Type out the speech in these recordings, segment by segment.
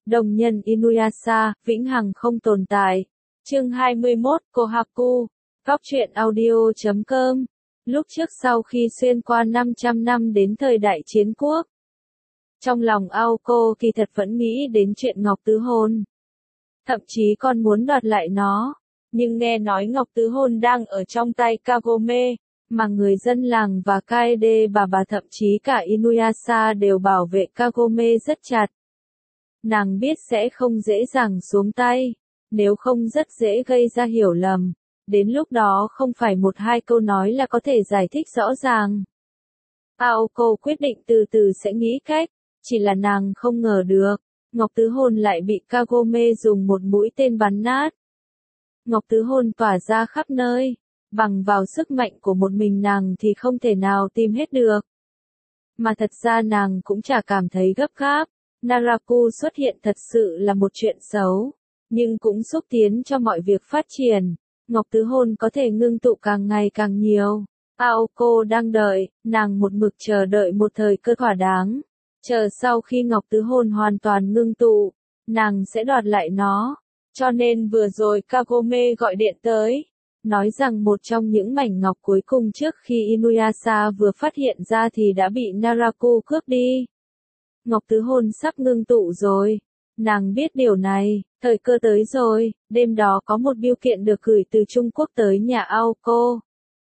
Đồng nhân Inuyasha, vĩnh hằng không tồn tại. Chương 21, Kohaku, Góc truyện audio.com. Lúc trước sau khi xuyên qua 500 năm đến thời đại chiến quốc, trong lòng Aoko kỳ thật vẫn nghĩ đến chuyện Ngọc Tứ Hôn. Thậm chí còn muốn đoạt lại nó, nhưng nghe nói Ngọc Tứ Hôn đang ở trong tay Kagome, mà người dân làng và Kaede bà thậm chí cả Inuyasha đều bảo vệ Kagome rất chặt. Nàng biết sẽ không dễ dàng xuống tay, nếu không rất dễ gây ra hiểu lầm. Đến lúc đó không phải một hai câu nói là có thể giải thích rõ ràng. Aoko quyết định từ từ sẽ nghĩ cách, chỉ là nàng không ngờ được, Ngọc Tứ Hôn lại bị Kagome dùng một mũi tên bắn nát. Ngọc Tứ Hôn tỏa ra khắp nơi, bằng vào sức mạnh của một mình nàng thì không thể nào tìm hết được. Mà thật ra nàng cũng chả cảm thấy gấp gáp, Naraku xuất hiện thật sự là một chuyện xấu, nhưng cũng xúc tiến cho mọi việc phát triển. Ngọc Tứ Hôn có thể ngưng tụ càng ngày càng nhiều. Aoko đang đợi, nàng một mực chờ đợi một thời cơ thỏa đáng. Chờ sau khi Ngọc Tứ Hôn hoàn toàn ngưng tụ, nàng sẽ đoạt lại nó. Cho nên vừa rồi Kagome gọi điện tới, nói rằng một trong những mảnh ngọc cuối cùng trước khi Inuyasha vừa phát hiện ra thì đã bị Naraku cướp đi. Ngọc Tứ Hôn sắp ngưng tụ rồi. Nàng biết điều này, thời cơ tới rồi. Đêm đó có một bưu kiện được gửi từ Trung Quốc tới nhà Aoko.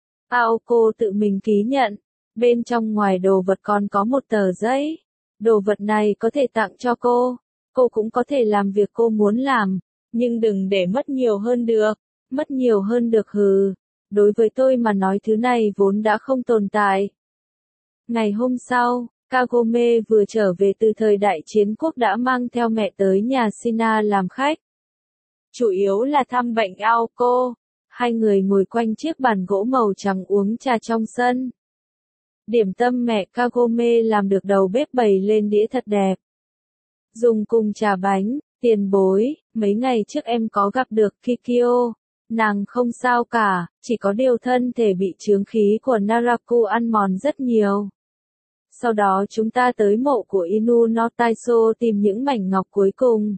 Aoko tự mình ký nhận, bên trong ngoài đồ vật còn có một tờ giấy. Đồ vật này có thể tặng cho cô cũng có thể làm việc cô muốn làm, nhưng đừng để mất nhiều hơn được. Mất nhiều hơn được hừ. Đối với tôi mà nói thứ này vốn đã không tồn tại. Ngày hôm sau, Kagome vừa trở về từ thời đại chiến quốc đã mang theo mẹ tới nhà Shina làm khách. Chủ yếu là thăm bệnh Aoko. Hai người ngồi quanh chiếc bàn gỗ màu trắng uống trà trong sân. Điểm tâm mẹ Kagome làm được đầu bếp bày lên đĩa thật đẹp. Dùng cùng trà bánh, tiền bối, mấy ngày trước em có gặp được Kikyo. Nàng không sao cả, chỉ có điều thân thể bị chướng khí của Naraku ăn mòn rất nhiều. Sau đó chúng ta tới mộ của Inu no Taiso tìm những mảnh ngọc cuối cùng.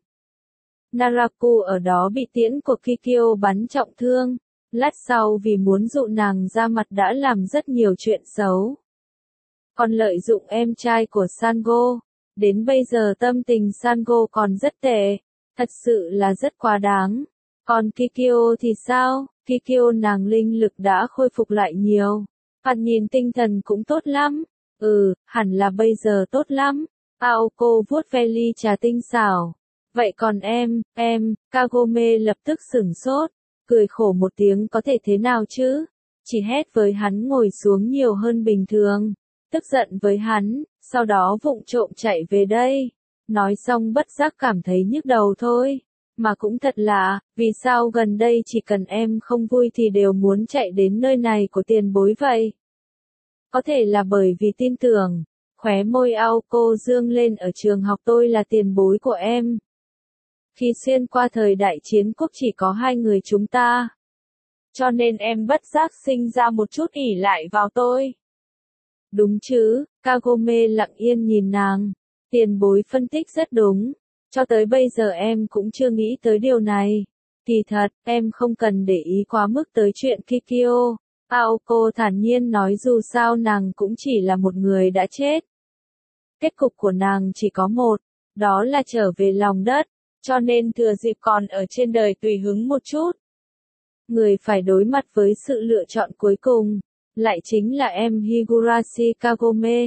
Naraku ở đó bị tiễn của Kikyo bắn trọng thương. Lát sau vì muốn dụ nàng ra mặt đã làm rất nhiều chuyện xấu. Còn lợi dụng em trai của Sango. Đến bây giờ tâm tình Sango còn rất tệ. Thật sự là rất quá đáng. Còn Kikyo thì sao? Kikyo nàng linh lực đã khôi phục lại nhiều. Phạt nhìn tinh thần cũng tốt lắm. Hẳn là bây giờ tốt lắm. Aoko vuốt ve ly trà tinh xảo. Vậy còn em, Kagome lập tức sửng sốt. Cười khổ một tiếng có thể thế nào chứ? Chỉ hét với hắn ngồi xuống nhiều hơn bình thường. Tức giận với hắn, sau đó vụng trộm chạy về đây. Nói xong bất giác cảm thấy nhức đầu thôi. Mà cũng thật lạ, vì sao gần đây chỉ cần em không vui thì đều muốn chạy đến nơi này của tiền bối vậy? Có thể là bởi vì tin tưởng. Khóe môi Aoko dương lên, ở trường học tôi là tiền bối của em. Khi xuyên qua thời đại chiến quốc chỉ có hai người chúng ta. Cho nên em bất giác sinh ra một chút ỷ lại vào tôi. Đúng chứ, Kagome lặng yên nhìn nàng. Tiền bối phân tích rất đúng. Cho tới bây giờ em cũng chưa nghĩ tới điều này. Kỳ thật, em không cần để ý quá mức tới chuyện Kikyo. Aoko thản nhiên nói dù sao nàng cũng chỉ là một người đã chết. Kết cục của nàng chỉ có một, đó là trở về lòng đất, cho nên thừa dịp còn ở trên đời tùy hứng một chút. Người phải đối mặt với sự lựa chọn cuối cùng, lại chính là em Higurashi Kagome.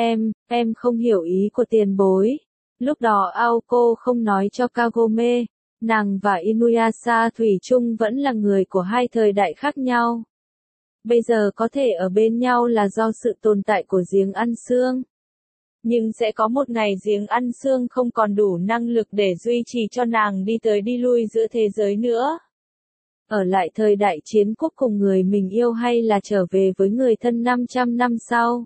Em không hiểu ý của tiền bối. Lúc đó Aoko không nói cho Kagome, nàng và Inuyasha thủy chung vẫn là người của hai thời đại khác nhau. Bây giờ có thể ở bên nhau là do sự tồn tại của giếng ăn xương. Nhưng sẽ có một ngày giếng ăn xương không còn đủ năng lực để duy trì cho nàng đi tới đi lui giữa thế giới nữa. Ở lại thời đại chiến quốc cùng người mình yêu hay là trở về với người thân 500 năm sau?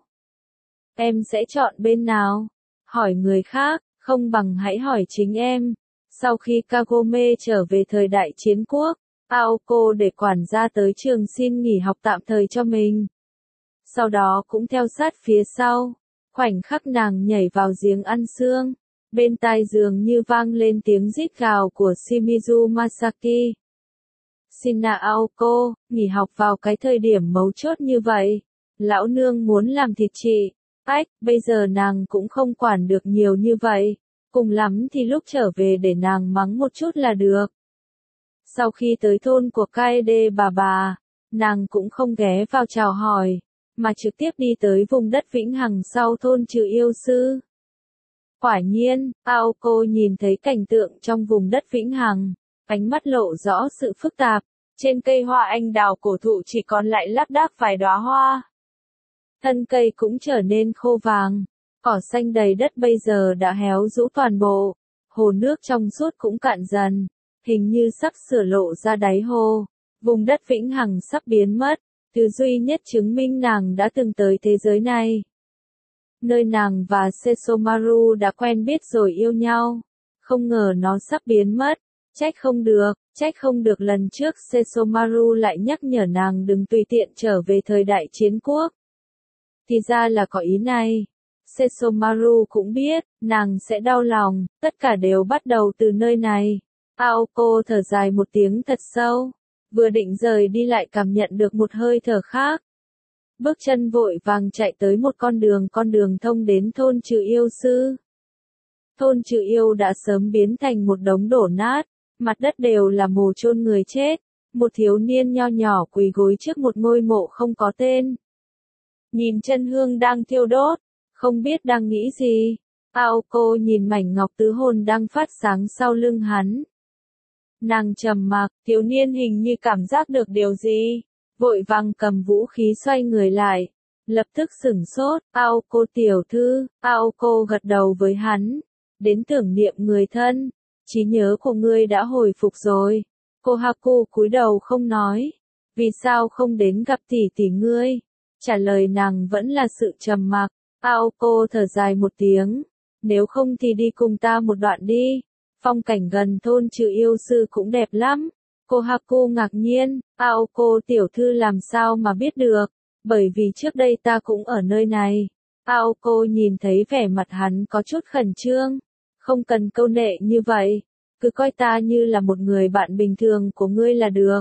Em sẽ chọn bên nào? Hỏi người khác, không bằng hãy hỏi chính em. Sau khi Kagome trở về thời đại chiến quốc, Aoko để quản gia tới trường xin nghỉ học tạm thời cho mình. Sau đó cũng theo sát phía sau. Khoảnh khắc nàng nhảy vào giếng ăn xương, Bên tai dường như vang lên tiếng rít gào của Shimizu Masaki. Shina Aoko, nghỉ học vào cái thời điểm mấu chốt như vậy. Lão nương muốn làm thịt chị. Ách, bây giờ nàng cũng không quản được nhiều như vậy. Cùng lắm thì lúc trở về để nàng mắng một chút là được. Sau khi tới thôn của Kaede bà, nàng cũng không ghé vào chào hỏi, mà trực tiếp đi tới vùng đất vĩnh hằng sau thôn trừ yêu sư. Quả nhiên, Aoko nhìn thấy cảnh tượng trong vùng đất vĩnh hằng, ánh mắt lộ rõ sự phức tạp. Trên cây hoa anh đào cổ thụ chỉ còn lại lác đác vài đóa hoa. Thân cây cũng trở nên khô vàng, cỏ xanh đầy đất bây giờ đã héo rũ toàn bộ, hồ nước trong suốt cũng cạn dần, hình như sắp sửa lộ ra đáy hồ. Vùng đất vĩnh hằng sắp biến mất, thứ duy nhất chứng minh nàng đã từng tới thế giới này. Nơi nàng và Sesomaru đã quen biết rồi yêu nhau, không ngờ nó sắp biến mất. Trách không được lần trước Sesomaru lại nhắc nhở nàng đừng tùy tiện trở về thời đại chiến quốc. Thì ra là có ý này. Sesomaru cũng biết, nàng sẽ đau lòng, tất cả đều bắt đầu từ nơi này. Aoko thở dài một tiếng thật sâu, vừa định rời đi lại cảm nhận được một hơi thở khác. Bước chân vội vàng chạy tới một con đường thông đến thôn trừ yêu sư. Thôn trừ yêu đã sớm biến thành một đống đổ nát. Mặt đất đều là mồ chôn người chết, một thiếu niên nho nhỏ quỳ gối trước một ngôi mộ không có tên. Nhìn chân hương đang thiêu đốt, không biết đang nghĩ gì, Aoko nhìn mảnh ngọc tứ hồn đang phát sáng sau lưng hắn. Nàng trầm mặc, thiếu niên hình như cảm giác được điều gì, vội vàng cầm vũ khí xoay người lại, lập tức sửng sốt, Aoko tiểu thư, Aoko gật đầu với hắn, đến tưởng niệm người thân. Trí nhớ của ngươi đã hồi phục rồi. Kohaku cúi đầu không nói. Vì sao không đến gặp tỷ tỷ ngươi? Trả lời nàng vẫn là sự trầm mặc. Aoko thở dài một tiếng. Nếu không thì đi cùng ta một đoạn đi. Phong cảnh gần thôn trừ yêu sư cũng đẹp lắm. Kohaku ngạc nhiên. Aoko tiểu thư làm sao mà biết được? Bởi vì trước đây ta cũng ở nơi này. Aoko nhìn thấy vẻ mặt hắn có chút khẩn trương. Không cần câu nệ như vậy, cứ coi ta như là một người bạn bình thường của ngươi là được.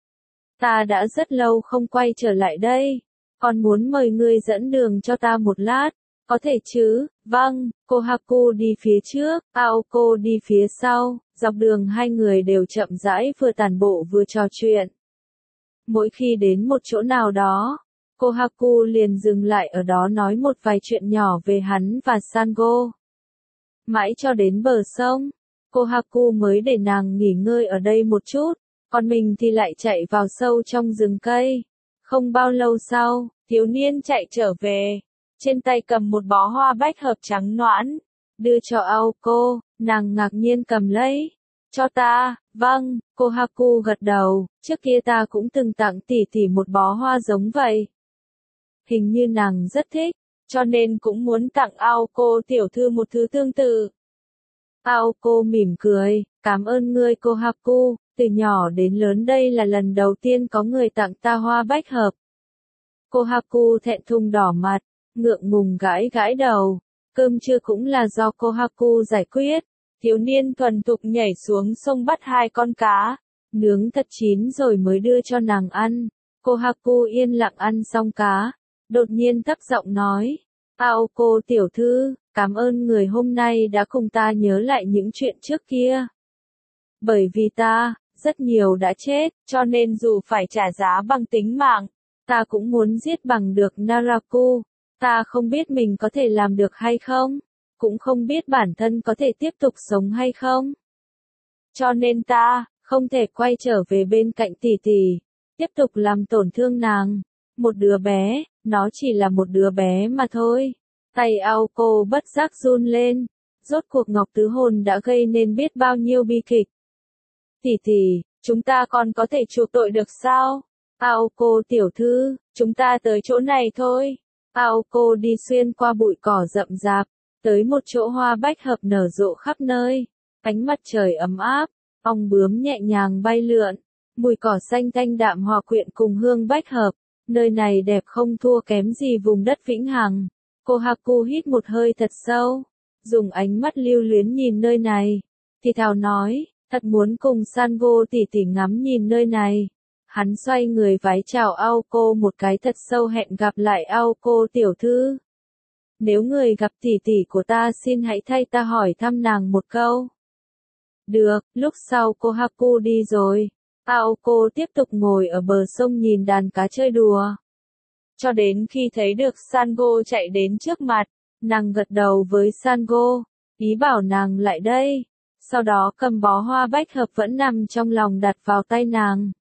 Ta đã rất lâu không quay trở lại đây, còn muốn mời ngươi dẫn đường cho ta một lát, có thể chứ? Vâng, Kohaku đi phía trước, Aoko đi phía sau, dọc đường hai người đều chậm rãi vừa tản bộ vừa trò chuyện. Mỗi khi đến một chỗ nào đó, Kohaku liền dừng lại ở đó nói một vài chuyện nhỏ về hắn và Sango. Mãi cho đến bờ sông, Kohaku mới để nàng nghỉ ngơi ở đây một chút, còn mình thì lại chạy vào sâu trong rừng cây. Không bao lâu sau, thiếu niên chạy trở về, trên tay cầm một bó hoa bách hợp trắng nõn, đưa cho Aoko, nàng ngạc nhiên cầm lấy. Cho ta, vâng, Kohaku gật đầu, trước kia ta cũng từng tặng tỷ tỷ một bó hoa giống vậy. Hình như nàng rất thích. Cho nên cũng muốn tặng Aoko tiểu thư một thứ tương tự. Aoko mỉm cười, cảm ơn ngươi Kohaku, từ nhỏ đến lớn đây là lần đầu tiên có người tặng ta hoa bách hợp. Kohaku thẹn thùng đỏ mặt, ngượng ngùng gãi gãi đầu, cơm trưa cũng là do Kohaku giải quyết. Thiếu niên thuần thục nhảy xuống sông bắt 2 con cá, nướng thật chín rồi mới đưa cho nàng ăn. Kohaku yên lặng ăn xong cá. Đột nhiên thấp giọng nói, Aoko tiểu thư, cảm ơn người hôm nay đã cùng ta nhớ lại những chuyện trước kia. Bởi vì ta, rất nhiều đã chết, cho nên dù phải trả giá bằng tính mạng, ta cũng muốn giết bằng được Naraku. Ta không biết mình có thể làm được hay không, cũng không biết bản thân có thể tiếp tục sống hay không. Cho nên ta, không thể quay trở về bên cạnh tỷ tỷ, tiếp tục làm tổn thương nàng. Một đứa bé, nó chỉ là một đứa bé mà thôi. Tay Aoko bất giác run lên, rốt cuộc Ngọc Tứ Hồn đã gây nên biết bao nhiêu bi kịch. Tỷ tỷ, chúng ta còn có thể chuộc tội được sao? Aoko tiểu thư, chúng ta tới chỗ này thôi. Aoko đi xuyên qua bụi cỏ rậm rạp, tới một chỗ hoa bách hợp nở rộ khắp nơi. Ánh mặt trời ấm áp, ong bướm nhẹ nhàng bay lượn, mùi cỏ xanh thanh đạm hòa quyện cùng hương bách hợp. Nơi này đẹp không thua kém gì vùng đất vĩnh hằng. Kohaku hít một hơi thật sâu, dùng ánh mắt lưu luyến nhìn nơi này, thì thào nói, thật muốn cùng Sango tỉ tỉ ngắm nhìn nơi này. Hắn xoay người vái chào Aoko một cái thật sâu, hẹn gặp lại Aoko tiểu thư. Nếu người gặp tỉ tỉ của ta xin hãy thay ta hỏi thăm nàng một câu. Được, lúc sau Kohaku đi rồi, Aoko tiếp tục ngồi ở bờ sông nhìn đàn cá chơi đùa. Cho đến khi thấy được Sango chạy đến trước mặt, nàng gật đầu với Sango, ý bảo nàng lại đây. Sau đó cầm bó hoa bách hợp vẫn nằm trong lòng đặt vào tay nàng.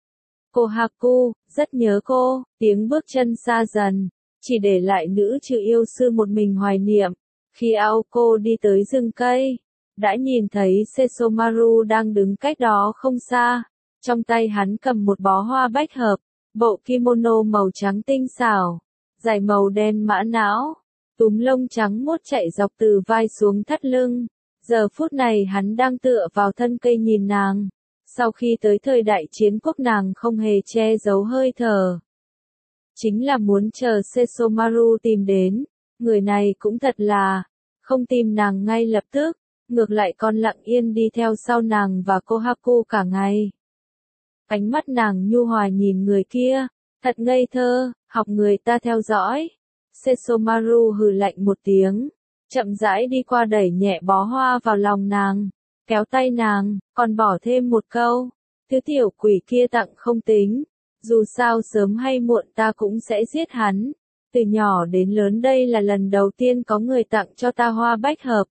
Kohaku, rất nhớ cô, tiếng bước chân xa dần, chỉ để lại nữ trừ yêu sư một mình hoài niệm. Khi Aoko đi tới rừng cây, đã nhìn thấy Sesomaru đang đứng cách đó không xa, trong tay hắn cầm một bó hoa bách hợp, bộ kimono màu trắng tinh xảo, giày màu đen mã não, túm lông trắng muốt chạy dọc từ vai xuống thắt lưng. Giờ phút này hắn đang tựa vào thân cây nhìn nàng. Sau khi tới thời đại chiến quốc nàng không hề che giấu hơi thở. Chính là muốn chờ Sesomaru tìm đến. Người này cũng thật là, không tìm nàng ngay lập tức, ngược lại còn lặng yên đi theo sau nàng và Kohaku cả ngày. Ánh mắt nàng nhu hòa nhìn người kia, thật ngây thơ, học người ta theo dõi. Sesomaru hừ lạnh một tiếng, chậm rãi đi qua đẩy nhẹ bó hoa vào lòng nàng, kéo tay nàng, còn bỏ thêm một câu, thứ tiểu quỷ kia tặng không tính, dù sao sớm hay muộn ta cũng sẽ giết hắn, từ nhỏ đến lớn đây là lần đầu tiên có người tặng cho ta hoa bách hợp.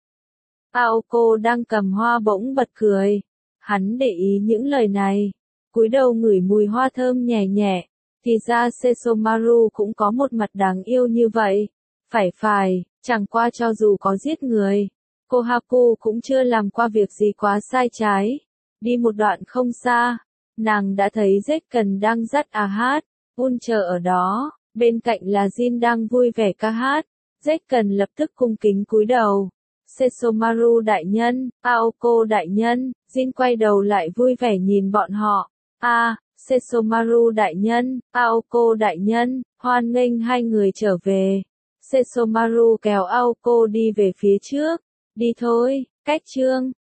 Aoko đang cầm hoa bỗng bật cười, hắn để ý những lời này, cúi đầu ngửi mùi hoa thơm nhẹ nhẹ, thì ra Sesomaru cũng có một mặt đáng yêu như vậy, phải, chẳng qua cho dù có giết người, Kohaku cũng chưa làm qua việc gì quá sai trái. Đi một đoạn không xa, nàng đã thấy Zekken đang dắt hát, chờ ở đó, bên cạnh là Jin đang vui vẻ ca hát. Zekken lập tức cung kính cúi đầu. Sesomaru đại nhân, Aoko đại nhân, Jin quay đầu lại vui vẻ nhìn bọn họ. Sesomaru đại nhân, Aoko đại nhân, hoan nghênh hai người trở về. Sesomaru kéo Aoko đi về phía trước. Đi thôi, cách chương.